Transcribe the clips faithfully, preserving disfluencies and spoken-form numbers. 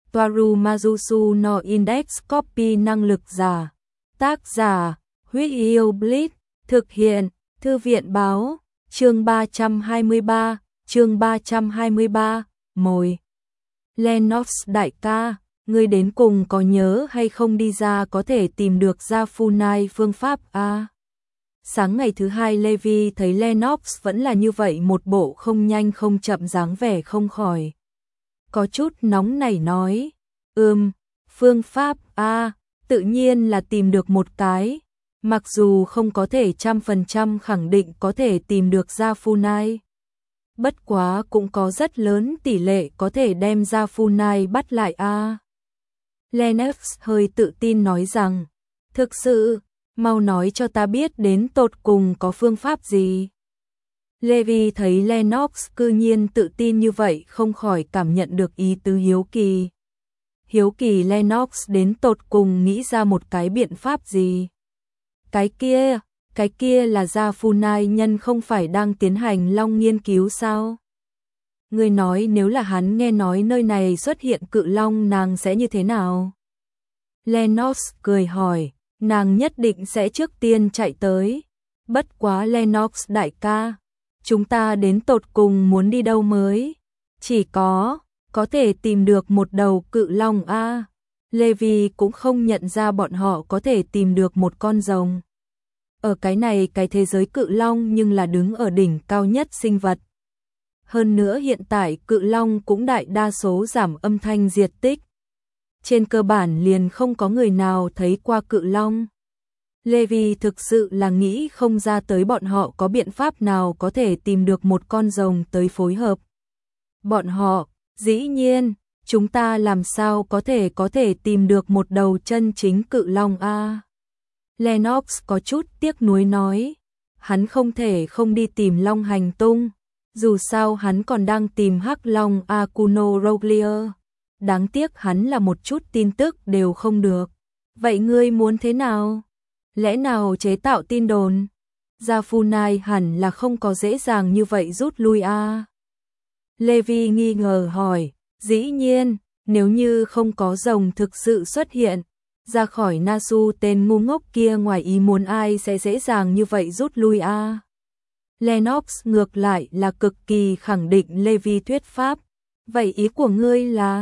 Toaru Majusu no Index Copy năng lực giả. Tác giả, Huyết Yêu Blitz, thực hiện, Thư viện báo, chương ba trăm hai mươi ba, chương ba trăm hai mươi ba, mồi. Lennox đại ca, ngươi đến cùng có nhớ hay không đi ra có thể tìm được ra Funai phương pháp a? Sáng ngày thứ hai Levi thấy Lennox vẫn là như vậy một bộ không nhanh không chậm dáng vẻ không khỏi. Có chút nóng nảy nói, ừm, phương pháp a, tự nhiên là tìm được một cái, mặc dù không có thể trăm phần trăm khẳng định có thể tìm được ra Funai. Bất quá cũng có rất lớn tỷ lệ có thể đem ra Funai bắt lại a. Lennox hơi tự tin nói rằng, thực sự, mau nói cho ta biết đến tột cùng có phương pháp gì. Levi thấy Lennox cư nhiên tự tin như vậy không khỏi cảm nhận được ý tứ hiếu kỳ. Hiếu kỳ Lennox đến tột cùng nghĩ ra một cái biện pháp gì. Cái kia, cái kia là ra Funai nhân không phải đang tiến hành long nghiên cứu sao? Người nói nếu là hắn nghe nói nơi này xuất hiện cự long nàng sẽ như thế nào? Lennox cười hỏi, nàng nhất định sẽ trước tiên chạy tới. Bất quá Lennox đại ca, chúng ta đến tột cùng muốn đi đâu mới? Chỉ có, có thể tìm được một đầu cự long a. Levi cũng không nhận ra bọn họ có thể tìm được một con rồng. Ở cái này cái thế giới cự long nhưng là đứng ở đỉnh cao nhất sinh vật. Hơn nữa hiện tại cự long cũng đại đa số giảm âm thanh diệt tích. Trên cơ bản liền không có người nào thấy qua cự long. Levi thực sự là nghĩ không ra tới bọn họ có biện pháp nào có thể tìm được một con rồng tới phối hợp. Bọn họ, dĩ nhiên, chúng ta làm sao có thể có thể tìm được một đầu chân chính cự long a? Lennox có chút tiếc nuối nói, hắn không thể không đi tìm long hành tung, dù sao hắn còn đang tìm hắc long Akuno Roglier. Đáng tiếc hắn là một chút tin tức đều không được. Vậy ngươi muốn thế nào? Lẽ nào chế tạo tin đồn? Ra Funai hẳn là không có dễ dàng như vậy rút lui a. Levi nghi ngờ hỏi, dĩ nhiên, nếu như không có rồng thực sự xuất hiện, ra khỏi Nasu tên ngu ngốc kia ngoài ý muốn ai sẽ dễ dàng như vậy rút lui a. Lennox ngược lại là cực kỳ khẳng định Levi thuyết pháp. Vậy ý của ngươi là?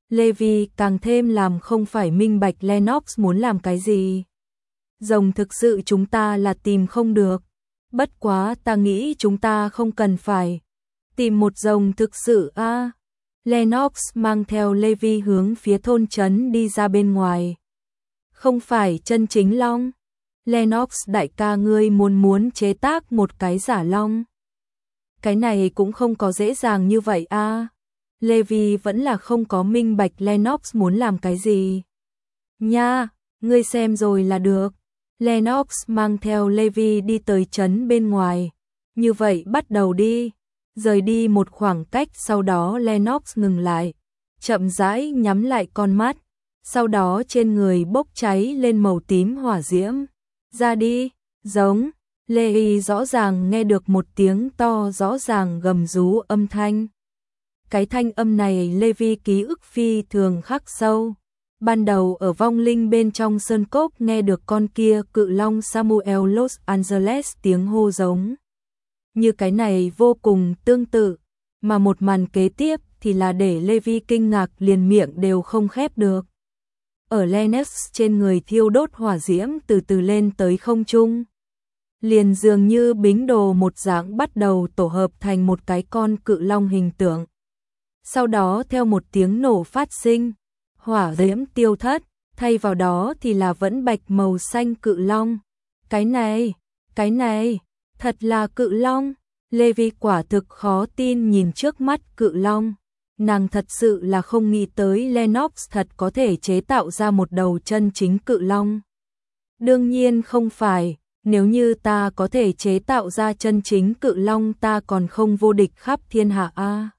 Levi càng thêm làm không phải minh bạch Lennox muốn làm cái gì. Rồng thực sự chúng ta là tìm không được. Bất quá ta nghĩ chúng ta không cần phải tìm một rồng thực sự a. À. Lennox mang theo Levi hướng phía thôn trấn đi ra bên ngoài. Không phải chân chính long. Lennox đại ca ngươi muốn muốn chế tác một cái giả long. Cái này cũng không có dễ dàng như vậy a. À. Levi vẫn là không có minh bạch Lennox muốn làm cái gì. Nha, ngươi xem rồi là được. Lennox mang theo Levi đi tới trấn bên ngoài. Như vậy bắt đầu đi. Rời đi một khoảng cách sau đó Lennox ngừng lại. Chậm rãi nhắm lại con mắt. Sau đó trên người bốc cháy lên màu tím hỏa diễm. Ra đi, giống. Levi rõ ràng nghe được một tiếng to rõ ràng gầm rú âm thanh. Cái thanh âm này Levi ký ức phi thường khắc sâu. Ban đầu ở vong linh bên trong sơn cốc nghe được con kia cự long Samuel Los Angeles tiếng hô giống. Như cái này vô cùng tương tự, mà một màn kế tiếp thì là để Levi kinh ngạc liền miệng đều không khép được. Ở Lennox trên người thiêu đốt hỏa diễm từ từ lên tới không trung. Liền dường như bính đồ một dạng bắt đầu tổ hợp thành một cái con cự long hình tượng. Sau đó theo một tiếng nổ phát sinh, hỏa diễm tiêu thất, thay vào đó thì là vẫn bạch màu xanh cự long. Cái này, cái này, thật là cự long. Levi quả thực khó tin nhìn trước mắt cự long. Nàng thật sự là không nghĩ tới Lennox thật có thể chế tạo ra một đầu chân chính cự long. Đương nhiên không phải, nếu như ta có thể chế tạo ra chân chính cự long ta còn không vô địch khắp thiên hạ a. À.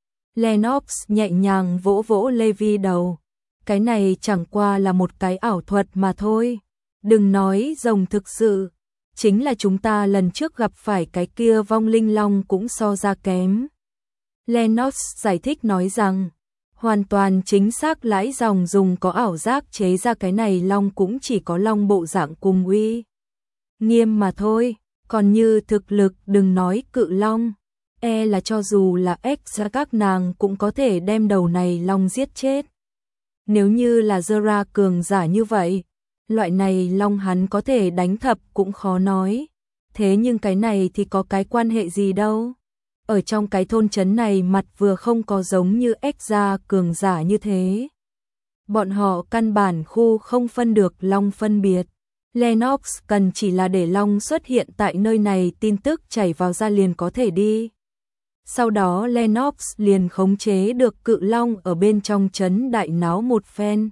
Lennox nhẹ nhàng vỗ vỗ Levi đầu. Cái này chẳng qua là một cái ảo thuật mà thôi. Đừng nói rồng thực sự. Chính là chúng ta lần trước gặp phải cái kia vong linh long cũng so ra kém. Lennox giải thích nói rằng, Hoàn toàn chính xác, lãi dòng dùng có ảo giác chế ra cái này long cũng chỉ có long bộ dạng cùng uy nghiêm mà thôi, còn như thực lực đừng nói cự long, e là cho dù là X ra các nàng cũng có thể đem đầu này long giết chết. Nếu như là Zora cường giả như vậy, loại này long hắn có thể đánh thập cũng khó nói. Thế nhưng cái này thì có cái quan hệ gì đâu. Ở trong cái thôn trấn này mặt vừa không có giống như X ra cường giả như thế. Bọn họ căn bản khu không phân được long phân biệt. Lennox cần chỉ là để long xuất hiện tại nơi này, tin tức chảy vào ra liền có thể đi. Sau đó Lennox liền khống chế được cự long ở bên trong trấn đại náo một phen.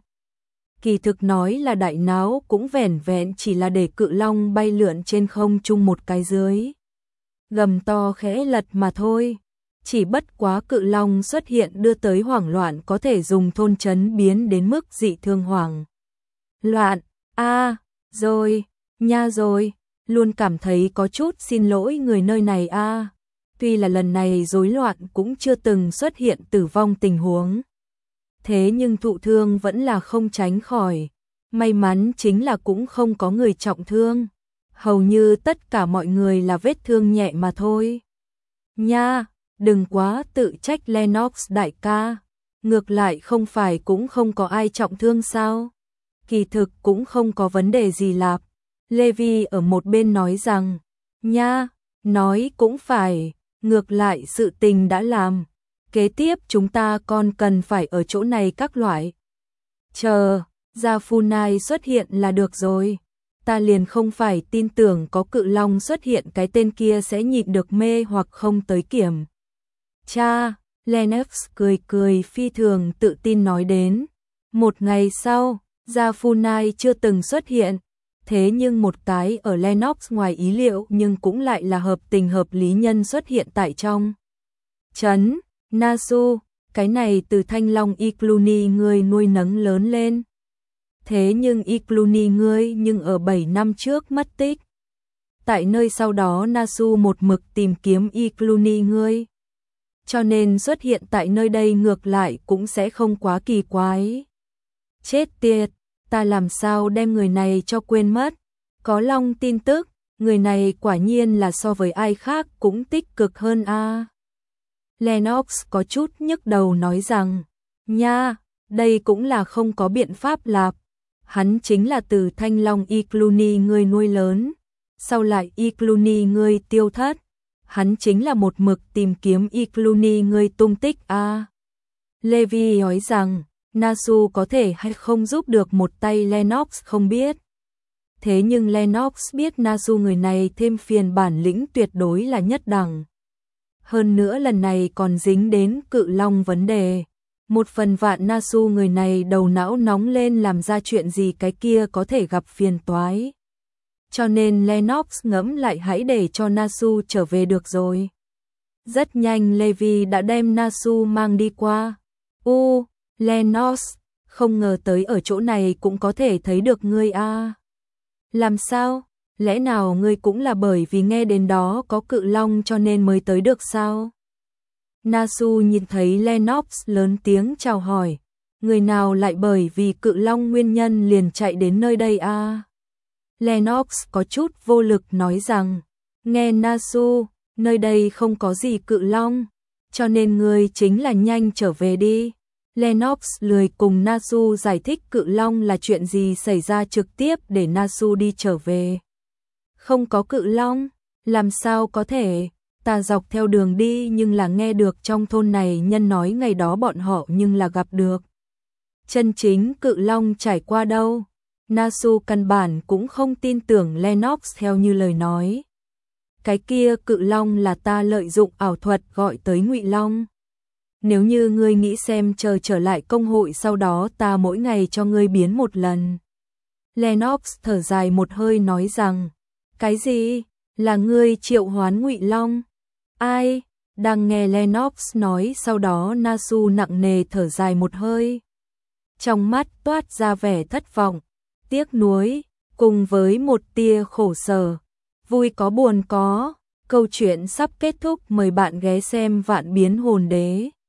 Kỳ thực nói là đại náo cũng vẻn vẹn chỉ là để cự long bay lượn trên không trung một cái dưới. Gầm to khẽ lật mà thôi. Chỉ bất quá cự long xuất hiện đưa tới hoảng loạn, có thể dùng thôn trấn biến đến mức dị thương hoảng loạn. A, à, rồi, nha rồi, luôn cảm thấy có chút xin lỗi người nơi này a. À. Tuy là lần này rối loạn cũng chưa từng xuất hiện tử vong tình huống. Thế nhưng thụ thương vẫn là không tránh khỏi. May mắn chính là cũng không có người trọng thương. Hầu như tất cả mọi người là vết thương nhẹ mà thôi. Nha, đừng quá tự trách Lennox đại ca. Ngược lại không phải cũng không có ai trọng thương sao? Kỳ thực cũng không có vấn đề gì lạp. Levi ở một bên nói rằng, nha, nói cũng phải, ngược lại sự tình đã làm. Kế tiếp chúng ta còn cần phải ở chỗ này các loại. Chờ, Gia Phu Nai xuất hiện là được rồi. Ta liền không phải tin tưởng có cự long xuất hiện cái tên kia sẽ nhịn được mê hoặc không tới kiểm. Cha, Lennox cười cười phi thường tự tin nói đến. Một ngày sau, Gia Phu Nai chưa từng xuất hiện. Thế nhưng một cái ở Lennox ngoài ý liệu nhưng cũng lại là hợp tình hợp lý nhân xuất hiện tại trong trấn. Nasu, cái này từ thanh long Ikluni ngươi nuôi nấng lớn lên. Thế nhưng Ikluni ngươi nhưng ở bảy năm trước mất tích. Tại nơi sau đó Nasu một mực tìm kiếm Ikluni ngươi. Cho nên xuất hiện tại nơi đây ngược lại cũng sẽ không quá kỳ quái. Chết tiệt, ta làm sao đem người này cho quên mất. Có long tin tức, người này quả nhiên là so với ai khác cũng tích cực hơn a. À. Lennox có chút nhức đầu nói rằng, nha, đây cũng là không có biện pháp lạp. Hắn chính là từ thanh long Ikluni ngươi nuôi lớn, sau lại Ikluni ngươi tiêu thất. Hắn chính là một mực tìm kiếm Ikluni ngươi tung tích a. À. Levi nói rằng, Nasu có thể hay không giúp được một tay Lennox không biết. Thế nhưng Lennox biết Nasu người này thêm phiền bản lĩnh tuyệt đối là nhất đẳng. Hơn nữa lần này còn dính đến cự long vấn đề. Một phần vạn Nasu người này đầu não nóng lên làm ra chuyện gì cái kia có thể gặp phiền toái. Cho nên Lennox ngẫm lại hãy để cho Nasu trở về được rồi. Rất nhanh Levi đã đem Nasu mang đi qua. U, Lennox, không ngờ tới ở chỗ này cũng có thể thấy được ngươi a. À. Làm sao? Lẽ nào ngươi cũng là bởi vì nghe đến đó có cự long cho nên mới tới được sao? Nasu nhìn thấy Lennox lớn tiếng chào hỏi. Người nào lại bởi vì cự long nguyên nhân liền chạy đến nơi đây a? À? Lennox có chút vô lực nói rằng, nghe Nasu, nơi đây không có gì cự long, cho nên ngươi chính là nhanh trở về đi. Lennox lười cùng Nasu giải thích cự long là chuyện gì xảy ra, trực tiếp để Nasu đi trở về. Không có cự long, làm sao có thể, ta dọc theo đường đi nhưng là nghe được trong thôn này nhân nói ngày đó bọn họ nhưng là gặp được. Chân chính cự long trải qua đâu, Nasu căn bản cũng không tin tưởng Lennox theo như lời nói. Cái kia cự long là ta lợi dụng ảo thuật gọi tới Ngụy Long. Nếu như ngươi nghĩ xem chờ trở lại công hội sau đó ta mỗi ngày cho ngươi biến một lần. Lennox thở dài một hơi nói rằng, cái gì? Là ngươi triệu hoán Ngụy Long? Ai? Đang nghe Lennox nói sau đó Nasu nặng nề thở dài một hơi. Trong mắt toát ra vẻ thất vọng, tiếc nuối, cùng với một tia khổ sở. Vui có buồn có, câu chuyện sắp kết thúc, mời bạn ghé xem Vạn Biến Hồn Đế.